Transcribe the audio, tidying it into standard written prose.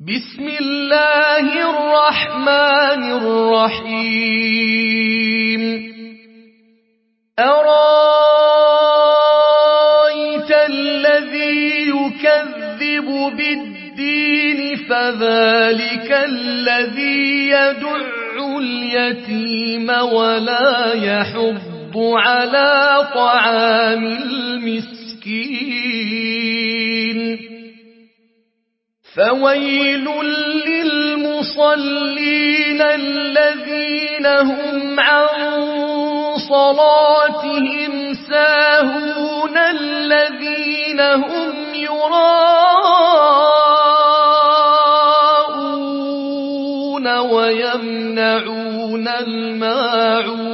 بسم الله الرحمن الرحيم أرأيت الذي يكذب بالدين فذلك الذي يدع اليتيم ولا يحض على طعام المسكين فويل للمصلين الذين هم عن صلاتهم ساهون الذين هم يراءون ويمنعون الماعون